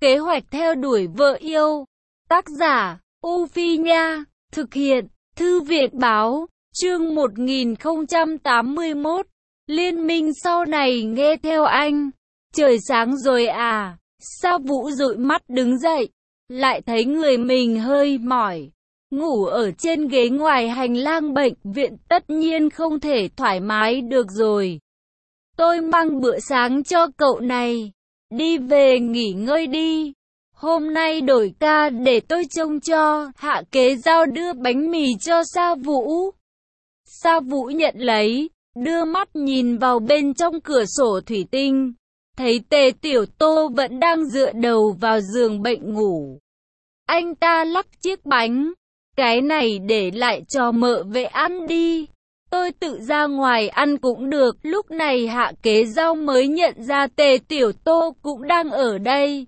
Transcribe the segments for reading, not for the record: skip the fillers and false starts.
Kế hoạch theo đuổi vợ yêu. Tác giả, U Phi Nha. Thực hiện, Thư viện Báo. Chương 1081. Liên minh sau này nghe theo anh. Trời sáng rồi à? Sa Vũ dụi mắt đứng dậy. Lại thấy người mình hơi mỏi. Ngủ ở trên ghế ngoài hành lang bệnh viện tất nhiên không thể thoải mái được rồi. Tôi mang bữa sáng cho cậu này. Đi về nghỉ ngơi đi. Hôm nay đổi ca để tôi trông cho. Hạ Kế Giao đưa bánh mì cho Sa Vũ. Sa Vũ nhận lấy, đưa mắt nhìn vào bên trong cửa sổ thủy tinh. Thấy Tề Tiểu Tô vẫn đang dựa đầu vào giường bệnh ngủ. Anh ta lắc chiếc bánh. Cái này để lại cho mợ vệ ăn đi. Tôi tự ra ngoài ăn cũng được. Lúc này Hạ Kế Giao mới nhận ra Tề Tiểu Tô cũng đang ở đây.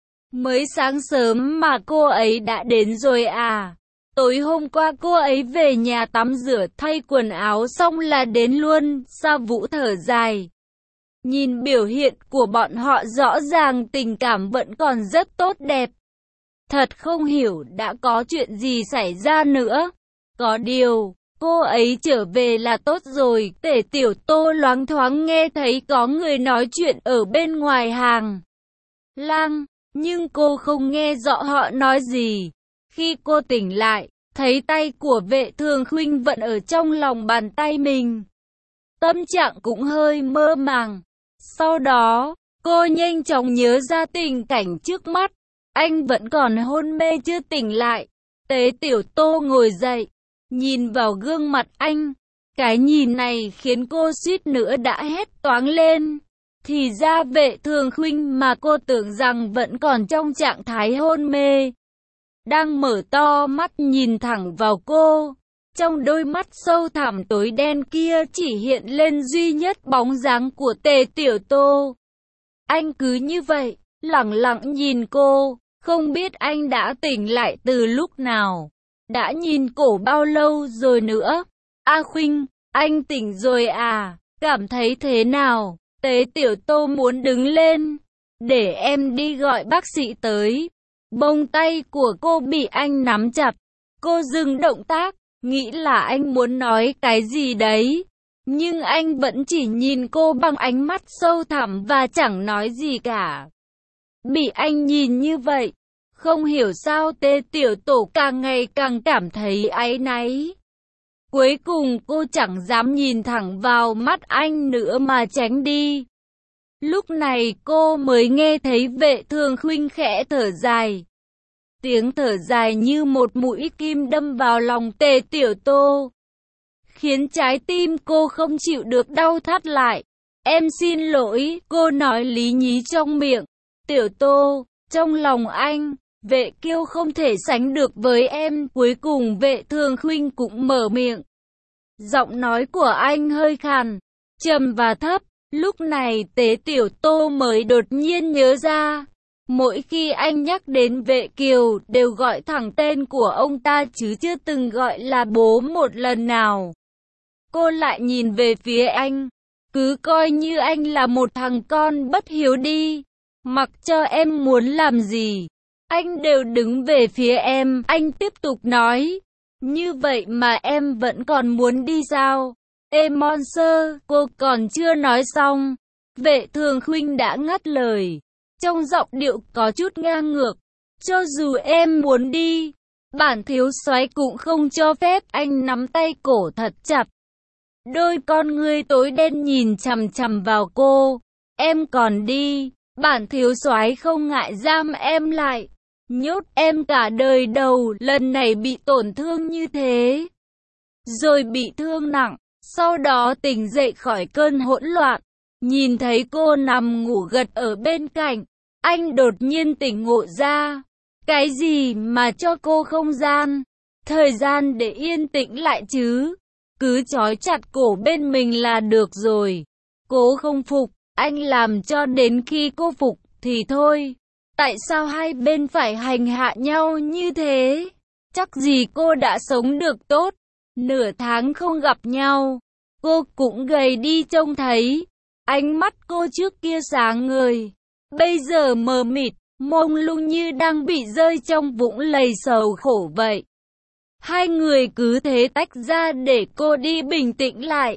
Mới sáng sớm mà cô ấy đã đến rồi à? Tối hôm qua cô ấy về nhà tắm rửa thay quần áo xong là đến luôn. Sa Vũ thở dài. Nhìn biểu hiện của bọn họ rõ ràng tình cảm vẫn còn rất tốt đẹp. Thật không hiểu đã có chuyện gì xảy ra nữa. Có điều, cô ấy trở về là tốt rồi. Tề Tiểu Tô loáng thoáng nghe thấy có người nói chuyện ở bên ngoài hàng lang, nhưng cô không nghe rõ họ nói gì. Khi cô tỉnh lại, thấy tay của Vệ Thường Khuynh vẫn ở trong lòng bàn tay mình. Tâm trạng cũng hơi mơ màng. Sau đó, cô nhanh chóng nhớ ra tình cảnh trước mắt. Anh vẫn còn hôn mê chưa tỉnh lại. Tề Tiểu Tô ngồi dậy, nhìn vào gương mặt anh. Cái nhìn này khiến cô suýt nữa đã hét toáng lên. Thì ra Vệ Thường Khuynh mà cô tưởng rằng vẫn còn trong trạng thái hôn mê, đang mở to mắt nhìn thẳng vào cô. Trong đôi mắt sâu thẳm tối đen kia chỉ hiện lên duy nhất bóng dáng của Tề Tiểu Tô. Anh cứ như vậy, lẳng lặng nhìn cô, không biết anh đã tỉnh lại từ lúc nào, đã nhìn cổ bao lâu rồi nữa. A Khuynh, anh tỉnh rồi à? Cảm thấy thế nào? Tề Tiểu Tô muốn đứng lên, để em đi gọi bác sĩ tới. Bông tay của cô bị anh nắm chặt. Cô dừng động tác, nghĩ là anh muốn nói cái gì đấy. Nhưng anh vẫn chỉ nhìn cô bằng ánh mắt sâu thẳm và chẳng nói gì cả. Bị anh nhìn như vậy, không hiểu sao Tề Tiểu Tô càng ngày càng cảm thấy áy náy. Cuối cùng cô chẳng dám nhìn thẳng vào mắt anh nữa mà tránh đi. Lúc này cô mới nghe thấy Vệ Thường Khuynh khẽ thở dài. Tiếng thở dài như một mũi kim đâm vào lòng Tề Tiểu Tô, khiến trái tim cô không chịu được đau thắt lại. Em xin lỗi, cô nói lý nhí trong miệng. Tiểu Tô, trong lòng anh, Vệ Kiêu không thể sánh được với em. Cuối cùng Vệ Thường Khuynh cũng mở miệng. Giọng nói của anh hơi khàn, trầm và thấp. Lúc này Tề Tiểu Tô mới đột nhiên nhớ ra. Mỗi khi anh nhắc đến Vệ Kiều đều gọi thẳng tên của ông ta chứ chưa từng gọi là bố một lần nào. Cô lại nhìn về phía anh. Cứ coi như anh là một thằng con bất hiếu đi. Mặc cho em muốn làm gì, anh đều đứng về phía em. Anh tiếp tục nói. Như vậy mà em vẫn còn muốn đi sao? Ê Monster, cô còn chưa nói xong. Vệ Thường Khuynh đã ngắt lời. Trong giọng điệu có chút ngang ngược. Cho dù em muốn đi, bản thiếu soái cũng không cho phép. Anh nắm tay cổ thật chặt. Đôi con ngươi tối đen nhìn chằm chằm vào cô. Em còn đi, bản thiếu soái không ngại giam em lại, nhốt em cả đời đầu. Lần này bị tổn thương như thế, rồi bị thương nặng, sau đó tỉnh dậy khỏi cơn hỗn loạn, nhìn thấy cô nằm ngủ gật ở bên cạnh. Anh đột nhiên tỉnh ngộ ra. Cái gì mà cho cô không gian, thời gian để yên tĩnh lại chứ? Cứ trói chặt cổ bên mình là được rồi. Cô không phục, anh làm cho đến khi cô phục thì thôi. Tại sao hai bên phải hành hạ nhau như thế? Chắc gì cô đã sống được tốt. Nửa tháng không gặp nhau, cô cũng gầy đi trông thấy. Ánh mắt cô trước kia sáng ngời, bây giờ mờ mịt. mông lung như đang bị rơi trong vũng lầy sầu khổ vậy. Hai người cứ thế tách ra để cô đi bình tĩnh lại.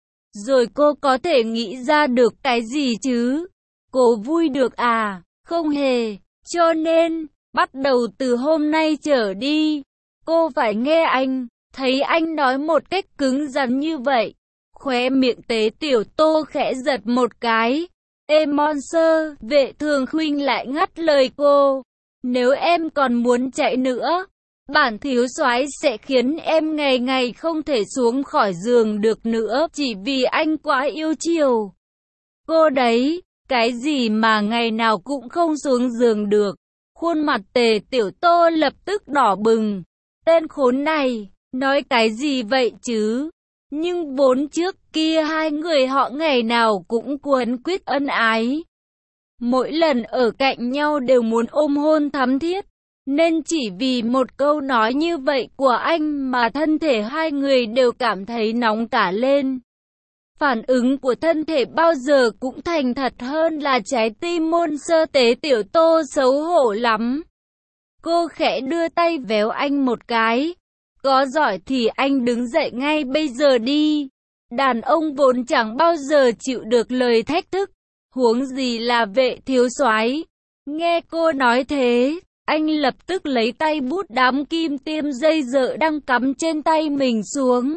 Rồi cô có thể nghĩ ra được cái gì chứ? Cô vui được à? Không hề. Cho nên, bắt đầu từ hôm nay trở đi, cô phải nghe anh. Thấy anh nói một cách cứng rắn như vậy, khóe miệng Tế Tiểu Tô khẽ giật một cái. Ê Monster, Vệ Thường Khuynh lại ngắt lời cô. Nếu em còn muốn chạy nữa, bản thiếu soái sẽ khiến em ngày ngày không thể xuống khỏi giường được nữa chỉ vì anh quá yêu chiều cô đấy. Cái gì mà ngày nào cũng không xuống giường được? Khuôn mặt Tề Tiểu Tô lập tức đỏ bừng. Tên khốn này, nói cái gì vậy chứ? Nhưng vốn trước kia hai người họ ngày nào cũng quấn quýt ân ái. Mỗi lần ở cạnh nhau đều muốn ôm hôn thắm thiết. Nên chỉ vì một câu nói như vậy của anh mà thân thể hai người đều cảm thấy nóng cả lên. Phản ứng của thân thể bao giờ cũng thành thật hơn là trái tim môn sơ. Tế Tiểu Tô xấu hổ lắm. Cô khẽ đưa tay véo anh một cái. Có giỏi thì anh đứng dậy ngay bây giờ đi. Đàn ông vốn chẳng bao giờ chịu được lời thách thức, huống gì là Vệ thiếu soái. Nghe cô nói thế, anh lập tức lấy tay bút đám kim tiêm dây dợ đang cắm trên tay mình xuống.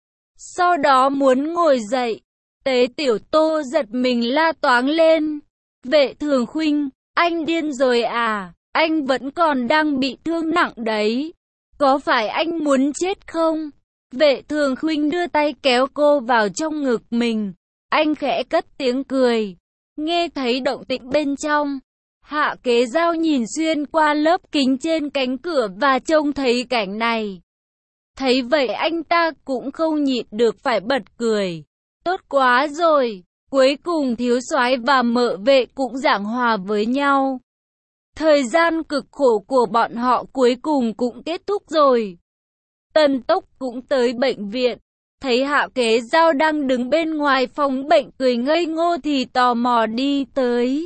Sau đó muốn ngồi dậy, Tế Tiểu Tô giật mình la toáng lên. Vệ Thường Khuynh, anh điên rồi à? Anh vẫn còn đang bị thương nặng đấy. Có phải anh muốn chết không? Vệ Thường Khuynh đưa tay kéo cô vào trong ngực mình. Anh khẽ cất tiếng cười. Nghe thấy động tĩnh bên trong, Hạ Kế Dao nhìn xuyên qua lớp kính trên cánh cửa và trông thấy cảnh này. Thấy vậy anh ta cũng không nhịn được phải bật cười. Tốt quá rồi, cuối cùng thiếu soái và Mợ Vệ cũng giảng hòa với nhau. Thời gian cực khổ của bọn họ cuối cùng cũng kết thúc rồi. Tần Tốc cũng tới bệnh viện, thấy Hạ Kế Dao đang đứng bên ngoài phòng bệnh cười ngây ngô thì tò mò đi tới.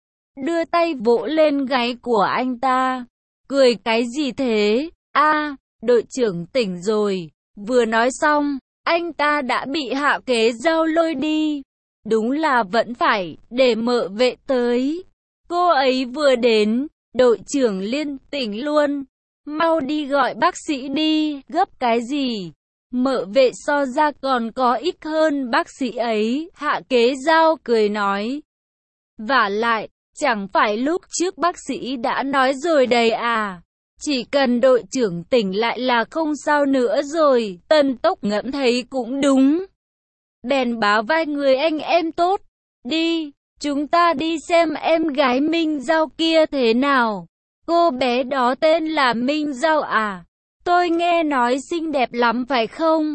Đưa tay vỗ lên gáy của anh ta. Cười cái gì thế? A, đội trưởng tỉnh rồi. Vừa nói xong, anh ta đã bị Hạ Kế Dao lôi đi. Đúng là vẫn phải để Mợ Vệ tới. Cô ấy vừa đến, đội trưởng liên tỉnh luôn. Mau đi gọi bác sĩ đi, gấp cái gì? Mợ Vệ so ra còn có ích hơn bác sĩ ấy. Hạ Kế Dao cười nói. Vả lại, chẳng phải lúc trước bác sĩ đã nói rồi đấy à? Chỉ cần đội trưởng tỉnh lại là không sao nữa rồi. Tần Tốc ngẫm thấy cũng đúng. Bèn báo vai người anh em tốt. Đi, chúng ta đi xem em gái Minh Giao kia thế nào. Cô bé đó tên là Minh Giao à? Tôi nghe nói xinh đẹp lắm phải không?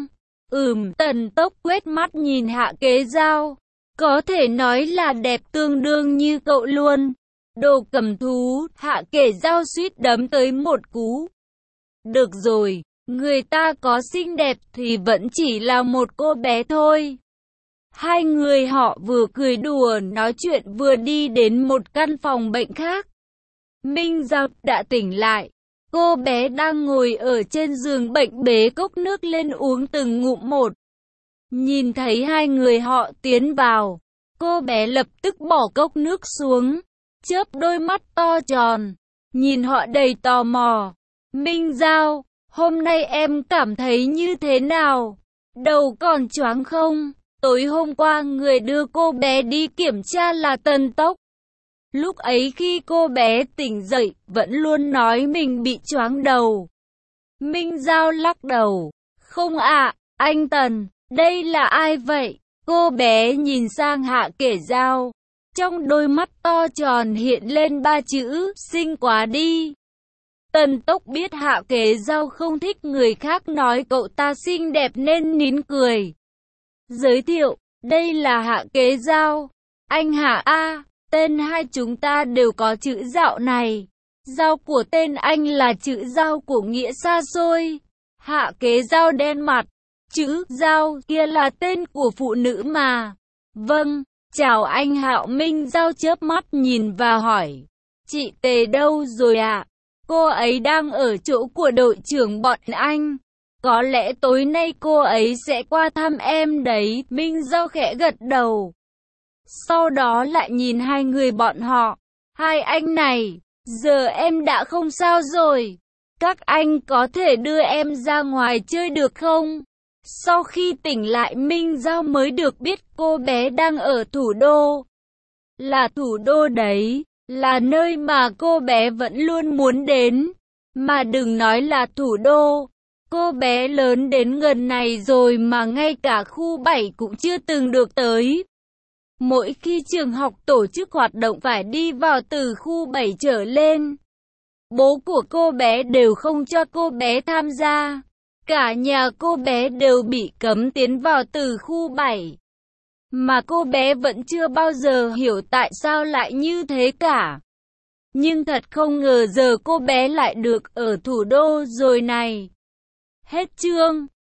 Tần Tốc quét mắt nhìn Hạ Kế Dao. Có thể nói là đẹp tương đương như cậu luôn. Đồ cầm thú, Hạ Kế Dao suýt đấm tới một cú. Được rồi, người ta có xinh đẹp thì vẫn chỉ là một cô bé thôi. Hai người họ vừa cười đùa nói chuyện vừa đi đến một căn phòng bệnh khác. Minh Giao đã tỉnh lại. Cô bé đang ngồi ở trên giường bệnh bế cốc nước lên uống từng ngụm một. Nhìn thấy hai người họ tiến vào, cô bé lập tức bỏ cốc nước xuống, chớp đôi mắt to tròn, nhìn họ đầy tò mò. Minh Giao, hôm nay em cảm thấy như thế nào? Đầu còn choáng không? Tối hôm qua người đưa cô bé đi kiểm tra là Tần Tốc. Lúc ấy khi cô bé tỉnh dậy, vẫn luôn nói mình bị choáng đầu. Minh Giao lắc đầu. Không ạ, anh Tần, đây là ai vậy? Cô bé nhìn sang Hạ Kế Dao. Trong đôi mắt to tròn hiện lên ba chữ, xinh quá đi. Tần Tốc biết Hạ Kế Dao không thích người khác nói cậu ta xinh đẹp nên nín cười. Giới thiệu, đây là Hạ Kế Dao. Anh Hạ A. Tên hai chúng ta đều có chữ Dạo này. Dao của tên anh là chữ Dao của nghĩa xa xôi. Hạ Kế Dao đen mặt. Chữ Dao kia là tên của phụ nữ mà. Vâng, chào anh Hạo. Minh Giao chớp mắt nhìn và hỏi. Chị Tề đâu rồi ạ? Cô ấy đang ở chỗ của đội trưởng bọn anh. Có lẽ tối nay cô ấy sẽ qua thăm em đấy. Minh Giao khẽ gật đầu. Sau đó lại nhìn hai người bọn họ. Hai anh này, giờ em đã không sao rồi. Các anh có thể đưa em ra ngoài chơi được không? Sau khi tỉnh lại Minh Giao mới được biết cô bé đang ở thủ đô. Là thủ đô đấy, là nơi mà cô bé vẫn luôn muốn đến. Mà đừng nói là thủ đô. Cô bé lớn đến gần này rồi mà ngay cả khu 7 cũng chưa từng được tới. Mỗi khi trường học tổ chức hoạt động phải đi vào từ khu 7 trở lên. Bố của cô bé đều không cho cô bé tham gia. Cả nhà cô bé đều bị cấm tiến vào từ khu 7. Mà cô bé vẫn chưa bao giờ hiểu tại sao lại như thế cả. Nhưng thật không ngờ giờ cô bé lại được ở thủ đô rồi này. Hết chương.